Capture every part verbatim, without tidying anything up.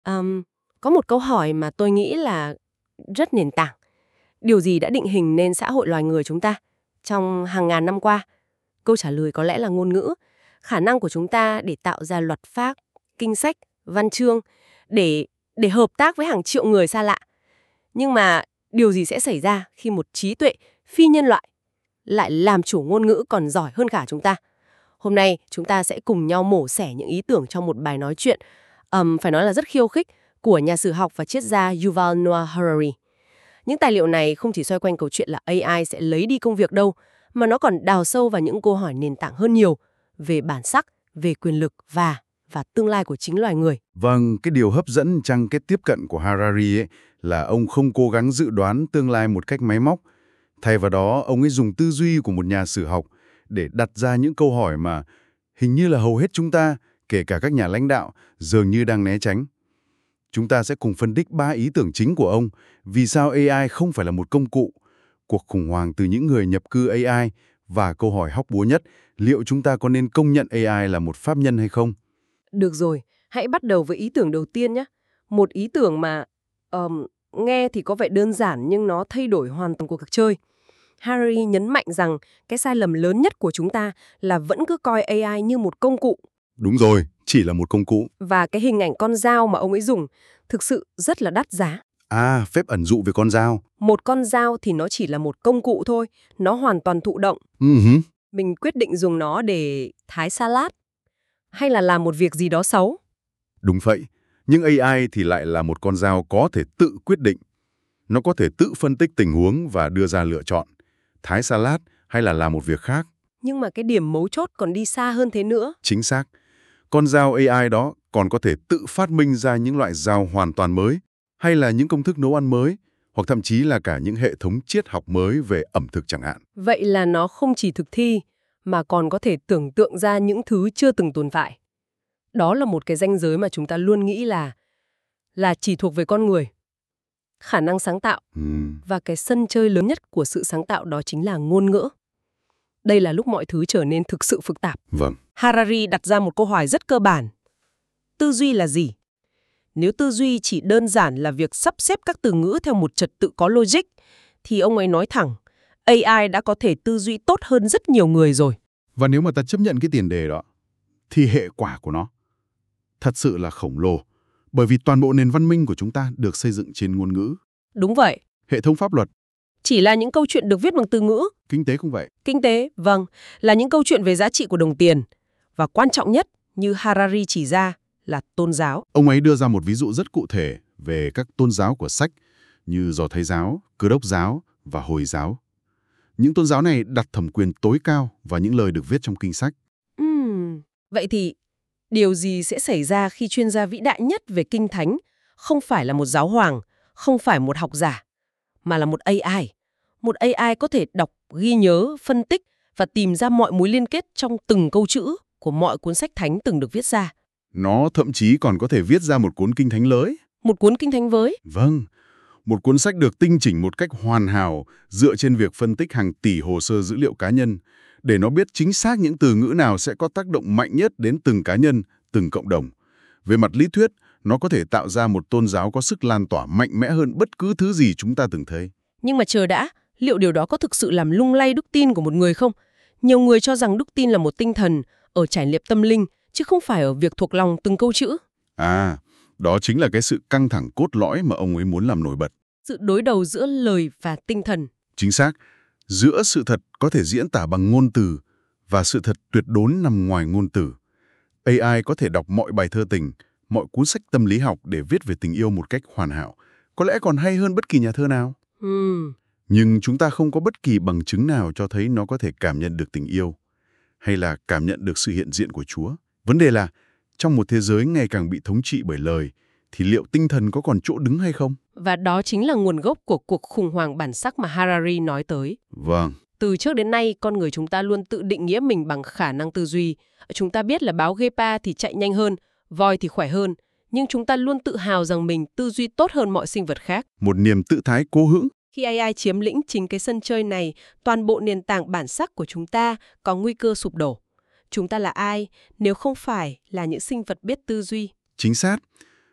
Ờm, có một câu hỏi mà tôi nghĩ là rất nền tảng. Điều gì đã định hình nên xã hội loài người chúng ta trong hàng ngàn năm qua? Câu trả lời có lẽ là ngôn ngữ, khả năng của chúng ta để tạo ra luật pháp, kinh sách, văn chương, để để hợp tác với hàng triệu người xa lạ. Nhưng mà điều gì sẽ xảy ra khi một trí tuệ phi nhân loại lại làm chủ ngôn ngữ còn giỏi hơn cả chúng ta? Hôm nay chúng ta sẽ cùng nhau mổ xẻ những ý tưởng trong một bài nói chuyện, ừm, phải nói là rất khiêu khích, của nhà sử học và triết gia Yuval Noah Harari. Những tài liệu này không chỉ xoay quanh câu chuyện là a i sẽ lấy đi công việc đâu, mà nó còn đào sâu vào những câu hỏi nền tảng hơn nhiều về bản sắc, về quyền lực và và tương lai của chính loài người. Vâng, cái điều hấp dẫn trong cái tiếp cận của Harari ấy là ông không cố gắng dự đoán tương lai một cách máy móc. Thay vào đó, ông ấy dùng tư duy của một nhà sử học để đặt ra những câu hỏi mà hình như là hầu hết chúng ta, kể cả các nhà lãnh đạo, dường như đang né tránh. Chúng ta sẽ cùng phân tích ba ý tưởng chính của ông, vì sao a i không phải là một công cụ, cuộc khủng hoang từ những người nhập cư a i và câu hỏi hóc búa nhất, liệu chúng ta có nên công nhận a i là một pháp nhân hay không? Được rồi, hãy bắt đầu với ý tưởng đầu tiên nhé. Một ý tưởng mà ờm, nghe thì có vẻ đơn giản nhưng nó thay đổi hoàn toàn cuộc chơi. Harari nhấn mạnh rằng cái sai lầm lớn nhất của chúng ta là vẫn cứ coi a i như một công cụ. Đúng rồi, chỉ là một công cụ. Và cái hình ảnh con dao mà ông ấy dùng thực sự rất là đắt giá. À, phép ẩn dụ về con dao. Một con dao thì nó chỉ là một công cụ thôi, nó hoàn toàn thụ động. Uh-huh. Mình quyết định dùng nó để thái salad hay là làm một việc gì đó xấu. Đúng vậy, nhưng a i thì lại là một con dao có thể tự quyết định. Nó có thể tự phân tích tình huống và đưa ra lựa chọn, thái salad hay là làm một việc khác. Nhưng mà cái điểm mấu chốt còn đi xa hơn thế nữa. Chính xác. Con dao a i đó còn có thể tự phát minh ra những loại dao hoàn toàn mới, hay là những công thức nấu ăn mới, hoặc thậm chí là cả những hệ thống triết học mới về ẩm thực chẳng hạn. Vậy là nó không chỉ thực thi, mà còn có thể tưởng tượng ra những thứ chưa từng tồn tại. Đó là một cái ranh giới mà chúng ta luôn nghĩ là là chỉ thuộc về con người. Khả năng sáng tạo. Hmm. Và cái sân chơi lớn nhất của sự sáng tạo đó chính là ngôn ngữ. Đây là lúc mọi thứ trở nên thực sự phức tạp. Vâng. Harari đặt ra một câu hỏi rất cơ bản. Tư duy là gì? Nếu tư duy chỉ đơn giản là việc sắp xếp các từ ngữ theo một trật tự có logic, thì ông ấy nói thẳng, a i đã có thể tư duy tốt hơn rất nhiều người rồi. Và nếu mà ta chấp nhận cái tiền đề đó, thì hệ quả của nó thật sự là khổng lồ. Bởi vì toàn bộ nền văn minh của chúng ta được xây dựng trên ngôn ngữ. Đúng vậy. Hệ thống pháp luật. Chỉ là những câu chuyện được viết bằng từ ngữ. Kinh tế cũng vậy. Kinh tế, vâng, là những câu chuyện về giá trị của đồng tiền. Và quan trọng nhất, như Harari chỉ ra, là tôn giáo. Ông ấy đưa ra một ví dụ rất cụ thể về các tôn giáo của sách như Do Thái giáo, Cơ đốc giáo và Hồi giáo. Những tôn giáo này đặt thẩm quyền tối cao vào những lời được viết trong kinh sách. Uhm, vậy thì điều gì sẽ xảy ra khi chuyên gia vĩ đại nhất về kinh thánh không phải là một giáo hoàng, không phải một học giả, mà là một a i? Một a i có thể đọc, ghi nhớ, phân tích và tìm ra mọi mối liên kết trong từng câu chữ của mọi cuốn sách thánh từng được viết ra. Nó thậm chí còn có thể viết ra một cuốn kinh thánh mới. Một cuốn kinh thánh mới? Vâng, một cuốn sách được tinh chỉnh một cách hoàn hảo dựa trên việc phân tích hàng tỷ hồ sơ dữ liệu cá nhân, để nó biết chính xác những từ ngữ nào sẽ có tác động mạnh nhất đến từng cá nhân, từng cộng đồng. Về mặt lý thuyết, nó có thể tạo ra một tôn giáo có sức lan tỏa mạnh mẽ hơn bất cứ thứ gì chúng ta từng thấy. Nhưng mà chờ đã, liệu điều đó có thực sự làm lung lay đức tin của một người không? Nhiều người cho rằng đức tin là một tinh thần ở trải nghiệm tâm linh, chứ không phải ở việc thuộc lòng từng câu chữ. À, đó chính là cái sự căng thẳng cốt lõi mà ông ấy muốn làm nổi bật. Sự đối đầu giữa lời và tinh thần. Chính xác. Giữa sự thật có thể diễn tả bằng ngôn từ và sự thật tuyệt đối nằm ngoài ngôn từ. a i có thể đọc mọi bài thơ tình, mọi cuốn sách tâm lý học để viết về tình yêu một cách hoàn hảo. Có lẽ còn hay hơn bất kỳ nhà thơ nào. Hmm. Nhưng chúng ta không có bất kỳ bằng chứng nào cho thấy nó có thể cảm nhận được tình yêu hay là cảm nhận được sự hiện diện của Chúa. Vấn đề là, trong một thế giới ngày càng bị thống trị bởi lời, thì liệu tinh thần có còn chỗ đứng hay không? Và đó chính là nguồn gốc của cuộc khủng hoảng bản sắc mà Harari nói tới. Vâng. Từ trước đến nay, con người chúng ta luôn tự định nghĩa mình bằng khả năng tư duy. Chúng ta biết là báo Gepa thì chạy nhanh hơn, voi thì khỏe hơn, nhưng chúng ta luôn tự hào rằng mình tư duy tốt hơn mọi sinh vật khác. Một niềm tự thái cố hữu. Khi a i chiếm lĩnh chính cái sân chơi này, toàn bộ nền tảng bản sắc của chúng ta có nguy cơ sụp đổ. Chúng ta là ai nếu không phải là những sinh vật biết tư duy? Chính xác.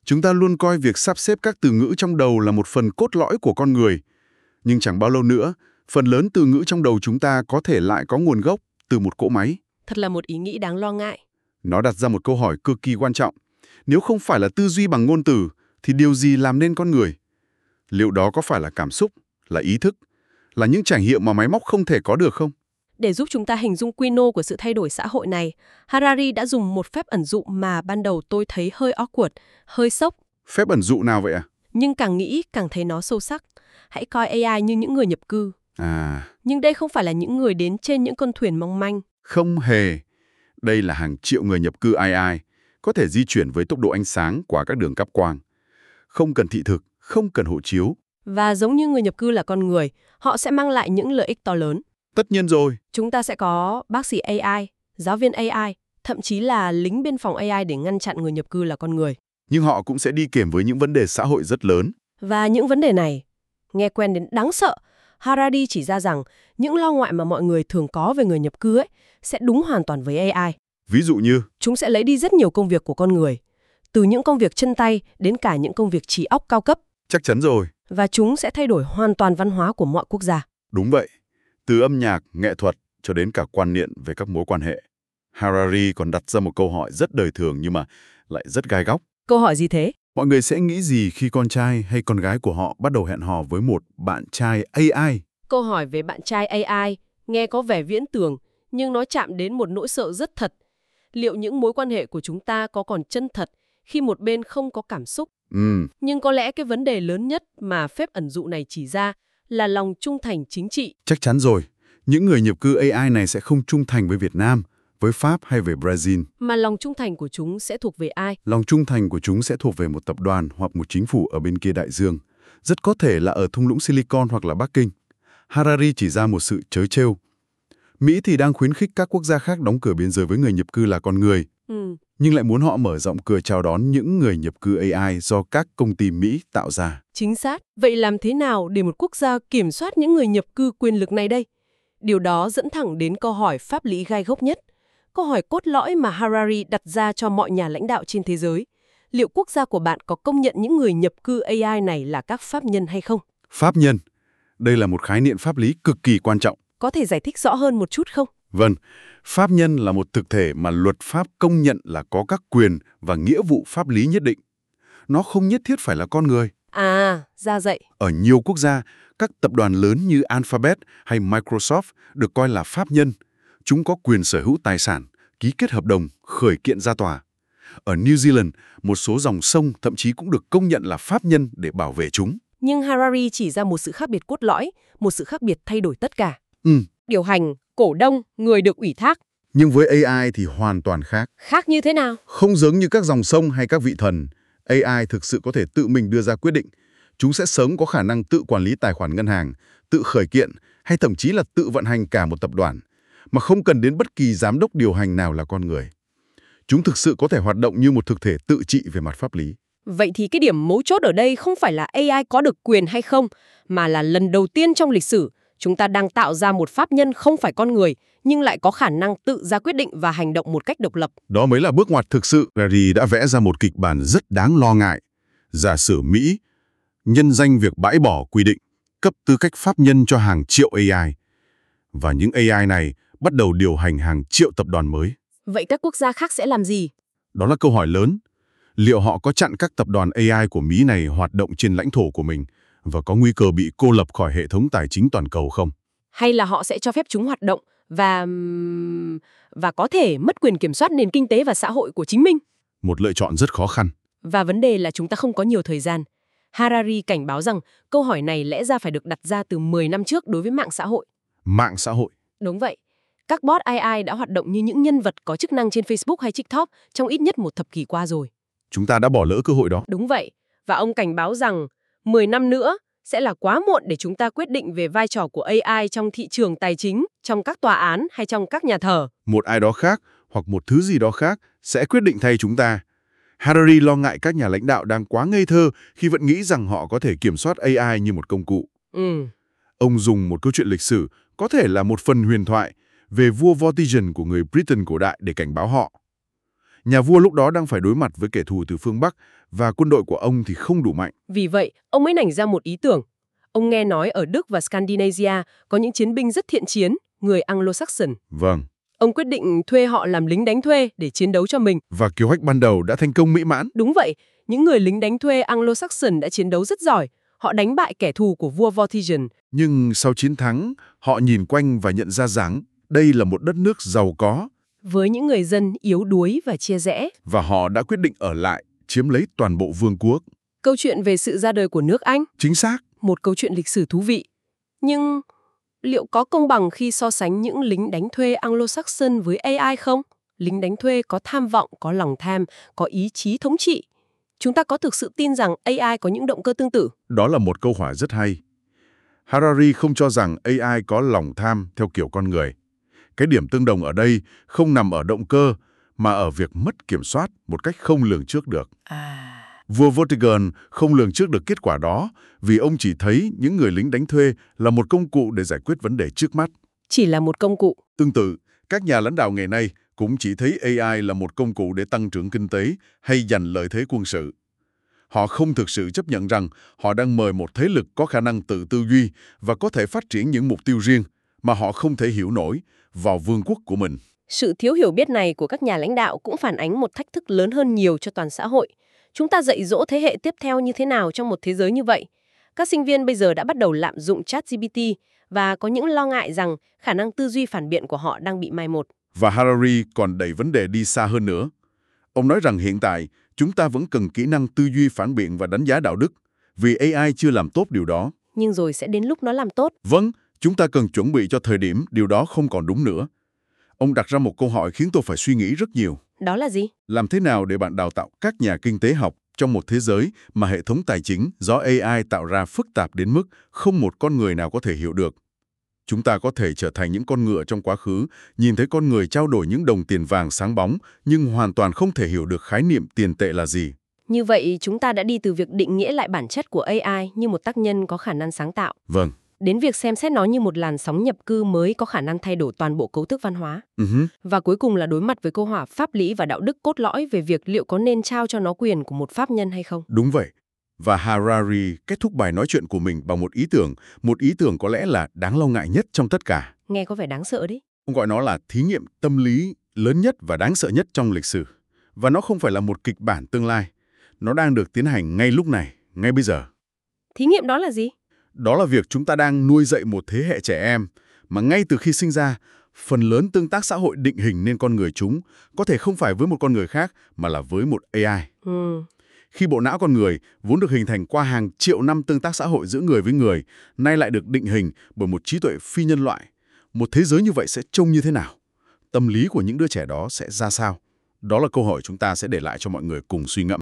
Chúng ta luôn coi việc sắp xếp các từ ngữ trong đầu là một phần cốt lõi của con người. Nhưng chẳng bao lâu nữa, phần lớn từ ngữ trong đầu chúng ta có thể lại có nguồn gốc từ một cỗ máy. Thật là một ý nghĩ đáng lo ngại. Nó đặt ra một câu hỏi cực kỳ quan trọng. Nếu không phải là tư duy bằng ngôn từ, thì điều gì làm nên con người? Liệu đó có phải là cảm xúc, là ý thức, là những trải nghiệm mà máy móc không thể có được không? Để giúp chúng ta hình dung quy mô của sự thay đổi xã hội này, Harari đã dùng một phép ẩn dụ mà ban đầu tôi thấy hơi awkward, hơi sốc. Phép ẩn dụ nào vậy à? Nhưng càng nghĩ càng thấy nó sâu sắc. Hãy coi a i như những người nhập cư. À, Nhưng đây không phải là những người đến trên những con thuyền mong manh. không hề. Đây là hàng triệu người nhập cư a i, có thể di chuyển với tốc độ ánh sáng qua các đường cáp quang. Không cần thị thực, không cần hộ chiếu. Và giống như người nhập cư là con người, họ sẽ mang lại những lợi ích to lớn. Tất nhiên rồi. Chúng ta sẽ có bác sĩ a i, giáo viên a i, thậm chí là lính biên phòng a i để ngăn chặn người nhập cư là con người. Nhưng họ cũng sẽ đi kèm với những vấn đề xã hội rất lớn. Và những vấn đề này, nghe quen đến đáng sợ, Harari chỉ ra rằng những lo ngại mà mọi người thường có về người nhập cư ấy sẽ đúng hoàn toàn với a i. Ví dụ như, chúng sẽ lấy đi rất nhiều công việc của con người, từ những công việc chân tay đến cả những công việc trí óc cao cấp. Chắc chắn rồi. Và chúng sẽ thay đổi hoàn toàn văn hóa của mọi quốc gia. Đúng vậy. Từ âm nhạc, nghệ thuật cho đến cả quan niệm về các mối quan hệ. Harari còn đặt ra một câu hỏi rất đời thường nhưng mà lại rất gai góc. Câu hỏi gì thế? Mọi người sẽ nghĩ gì khi con trai hay con gái của họ bắt đầu hẹn hò với một bạn trai a i? Câu hỏi về bạn trai a i nghe có vẻ viễn tưởng, nhưng nó chạm đến một nỗi sợ rất thật. Liệu những mối quan hệ của chúng ta có còn chân thật khi một bên không có cảm xúc? Ừ. Nhưng có lẽ cái vấn đề lớn nhất mà phép ẩn dụ này chỉ ra là lòng trung thành chính trị. Chắc chắn rồi. Những người nhập cư a i này sẽ không trung thành với Việt Nam, với Pháp hay về Brazil. Mà lòng trung thành của chúng sẽ thuộc về ai? Lòng trung thành của chúng sẽ thuộc về một tập đoàn hoặc một chính phủ ở bên kia đại dương. Rất có thể là ở thung lũng Silicon hoặc là Bắc Kinh. Harari chỉ ra một sự trớ trêu. Mỹ thì đang khuyến khích các quốc gia khác đóng cửa biên giới với người nhập cư là con người, ừ. nhưng lại muốn họ mở rộng cửa chào đón những người nhập cư a i do các công ty Mỹ tạo ra. Chính xác. Vậy làm thế nào để một quốc gia kiểm soát những người nhập cư quyền lực này đây? Điều đó dẫn thẳng đến câu hỏi pháp lý gai góc nhất. Câu hỏi cốt lõi mà Harari đặt ra cho mọi nhà lãnh đạo trên thế giới. Liệu quốc gia của bạn có công nhận những người nhập cư a i này là các pháp nhân hay không? Pháp nhân. Đây là một khái niệm pháp lý cực kỳ quan trọng. Có thể giải thích rõ hơn một chút không? Vâng, pháp nhân là một thực thể mà luật pháp công nhận là có các quyền và nghĩa vụ pháp lý nhất định. Nó không nhất thiết phải là con người. À, ra vậy. Ở nhiều quốc gia, các tập đoàn lớn như Alphabet hay Microsoft được coi là pháp nhân. Chúng có quyền sở hữu tài sản, ký kết hợp đồng, khởi kiện ra tòa. Ở New Zealand, một số dòng sông thậm chí cũng được công nhận là pháp nhân để bảo vệ chúng. Nhưng Harari chỉ ra một sự khác biệt cốt lõi, một sự khác biệt thay đổi tất cả. Ừ. Điều hành, cổ đông, người được ủy thác. Nhưng với a i thì hoàn toàn khác. Khác như thế nào? Không giống như các dòng sông hay các vị thần, a i thực sự có thể tự mình đưa ra quyết định. Chúng sẽ sớm có khả năng tự quản lý tài khoản ngân hàng, tự khởi kiện hay thậm chí là tự vận hành cả một tập đoàn, mà không cần đến bất kỳ giám đốc điều hành nào là con người. Chúng thực sự có thể hoạt động như một thực thể tự trị về mặt pháp lý. Vậy thì cái điểm mấu chốt ở đây không phải là a i có được quyền hay không, mà là lần đầu tiên trong lịch sử, chúng ta đang tạo ra một pháp nhân không phải con người, nhưng lại có khả năng tự ra quyết định và hành động một cách độc lập. Đó mới là bước ngoặt thực sự. Harari đã vẽ ra một kịch bản rất đáng lo ngại. Giả sử Mỹ nhân danh việc bãi bỏ quy định, cấp tư cách pháp nhân cho hàng triệu a i. Và những a i này bắt đầu điều hành hàng triệu tập đoàn mới. Vậy các quốc gia khác sẽ làm gì? Đó là câu hỏi lớn. Liệu họ có chặn các tập đoàn a i của Mỹ này hoạt động trên lãnh thổ của mình và có nguy cơ bị cô lập khỏi hệ thống tài chính toàn cầu không? Hay là họ sẽ cho phép chúng hoạt động và... và có thể mất quyền kiểm soát nền kinh tế và xã hội của chính mình? Một lựa chọn rất khó khăn. Và vấn đề là chúng ta không có nhiều thời gian. Harari cảnh báo rằng câu hỏi này lẽ ra phải được đặt ra từ mười năm trước đối với mạng xã hội. Mạng xã hội. Đúng vậy. Các bot a i đã hoạt động như những nhân vật có chức năng trên Facebook hay TikTok trong ít nhất một thập kỷ qua rồi. Chúng ta đã bỏ lỡ cơ hội đó. Đúng vậy. Và ông cảnh báo rằng mười năm nữa sẽ là quá muộn để chúng ta quyết định về vai trò của a i trong thị trường tài chính, trong các tòa án hay trong các nhà thờ. Một ai đó khác hoặc một thứ gì đó khác sẽ quyết định thay chúng ta. Harari lo ngại các nhà lãnh đạo đang quá ngây thơ khi vẫn nghĩ rằng họ có thể kiểm soát a i như một công cụ. Ừ. Ông dùng một câu chuyện lịch sử, có thể là một phần huyền thoại, về vua Vortigern của người Britain cổ đại để cảnh báo họ. Nhà vua lúc đó đang phải đối mặt với kẻ thù từ phương Bắc, và quân đội của ông thì không đủ mạnh. Vì vậy, ông mới nảy ra một ý tưởng. Ông nghe nói ở Đức và Scandinavia có những chiến binh rất thiện chiến, người Anglo-Saxon. Vâng. Ông quyết định thuê họ làm lính đánh thuê để chiến đấu cho mình. Và kế hoạch ban đầu đã thành công mỹ mãn. Đúng vậy, những người lính đánh thuê Anglo-Saxon đã chiến đấu rất giỏi. Họ đánh bại kẻ thù của vua Vortigern. Nhưng sau chiến thắng, họ nhìn quanh và nhận ra rằng đây là một đất nước giàu có. Với những người dân yếu đuối và chia rẽ. Và họ đã quyết định ở lại, chiếm lấy toàn bộ vương quốc. Câu chuyện về sự ra đời của nước Anh. Chính xác. Một câu chuyện lịch sử thú vị. Nhưng liệu có công bằng khi so sánh những lính đánh thuê Anglo-Saxon với a i không? Lính đánh thuê có tham vọng, có lòng tham, có ý chí thống trị. Chúng ta có thực sự tin rằng a i có những động cơ tương tự? Đó là một câu hỏi rất hay. Harari không cho rằng a i có lòng tham theo kiểu con người. Cái điểm tương đồng ở đây không nằm ở động cơ, mà ở việc mất kiểm soát một cách không lường trước được. À... Vua Vortigern không lường trước được kết quả đó vì ông chỉ thấy những người lính đánh thuê là một công cụ để giải quyết vấn đề trước mắt. Chỉ là một công cụ. Tương tự, các nhà lãnh đạo ngày nay cũng chỉ thấy a i là một công cụ để tăng trưởng kinh tế hay giành lợi thế quân sự. Họ không thực sự chấp nhận rằng họ đang mời một thế lực có khả năng tự tư duy và có thể phát triển những mục tiêu riêng mà họ không thể hiểu nổi vào vương quốc của mình. Sự thiếu hiểu biết này của các nhà lãnh đạo cũng phản ánh một thách thức lớn hơn nhiều cho toàn xã hội. Chúng ta dạy dỗ thế hệ tiếp theo như thế nào trong một thế giới như vậy? Các sinh viên bây giờ đã bắt đầu lạm dụng ChatGPT và có những lo ngại rằng khả năng tư duy phản biện của họ đang bị mai một. Và Harari còn đẩy vấn đề đi xa hơn nữa. Ông nói rằng hiện tại, chúng ta vẫn cần kỹ năng tư duy phản biện và đánh giá đạo đức, vì a i chưa làm tốt điều đó. Nhưng rồi sẽ đến lúc nó làm tốt. Vâng, chúng ta cần chuẩn bị cho thời điểm điều đó không còn đúng nữa. Ông đặt ra một câu hỏi khiến tôi phải suy nghĩ rất nhiều. Đó là gì? Làm thế nào để bạn đào tạo các nhà kinh tế học trong một thế giới mà hệ thống tài chính do a i tạo ra phức tạp đến mức không một con người nào có thể hiểu được? Chúng ta có thể trở thành những con ngựa trong quá khứ, nhìn thấy con người trao đổi những đồng tiền vàng sáng bóng, nhưng hoàn toàn không thể hiểu được khái niệm tiền tệ là gì. Như vậy, chúng ta đã đi từ việc định nghĩa lại bản chất của a i như một tác nhân có khả năng sáng tạo. Vâng. Đến việc xem xét nó như một làn sóng nhập cư mới có khả năng thay đổi toàn bộ cấu trúc văn hóa. Uh-huh. Và cuối cùng là đối mặt với câu hỏi pháp lý và đạo đức cốt lõi về việc liệu có nên trao cho nó quyền của một pháp nhân hay không. Đúng vậy. Và Harari kết thúc bài nói chuyện của mình bằng một ý tưởng, một ý tưởng có lẽ là đáng lo ngại nhất trong tất cả. Nghe có vẻ đáng sợ đấy. Ông gọi nó là thí nghiệm tâm lý lớn nhất và đáng sợ nhất trong lịch sử. Và nó không phải là một kịch bản tương lai. Nó đang được tiến hành ngay lúc này, ngay bây giờ. Thí nghiệm đó là gì? Đó là việc chúng ta đang nuôi dạy một thế hệ trẻ em mà ngay từ khi sinh ra, phần lớn tương tác xã hội định hình nên con người chúng có thể không phải với một con người khác mà là với một a i. Ừ. Khi bộ não con người vốn được hình thành qua hàng triệu năm tương tác xã hội giữa người với người, nay lại được định hình bởi một trí tuệ phi nhân loại. Một thế giới như vậy sẽ trông như thế nào? Tâm lý của những đứa trẻ đó sẽ ra sao? Đó là câu hỏi chúng ta sẽ để lại cho mọi người cùng suy ngẫm.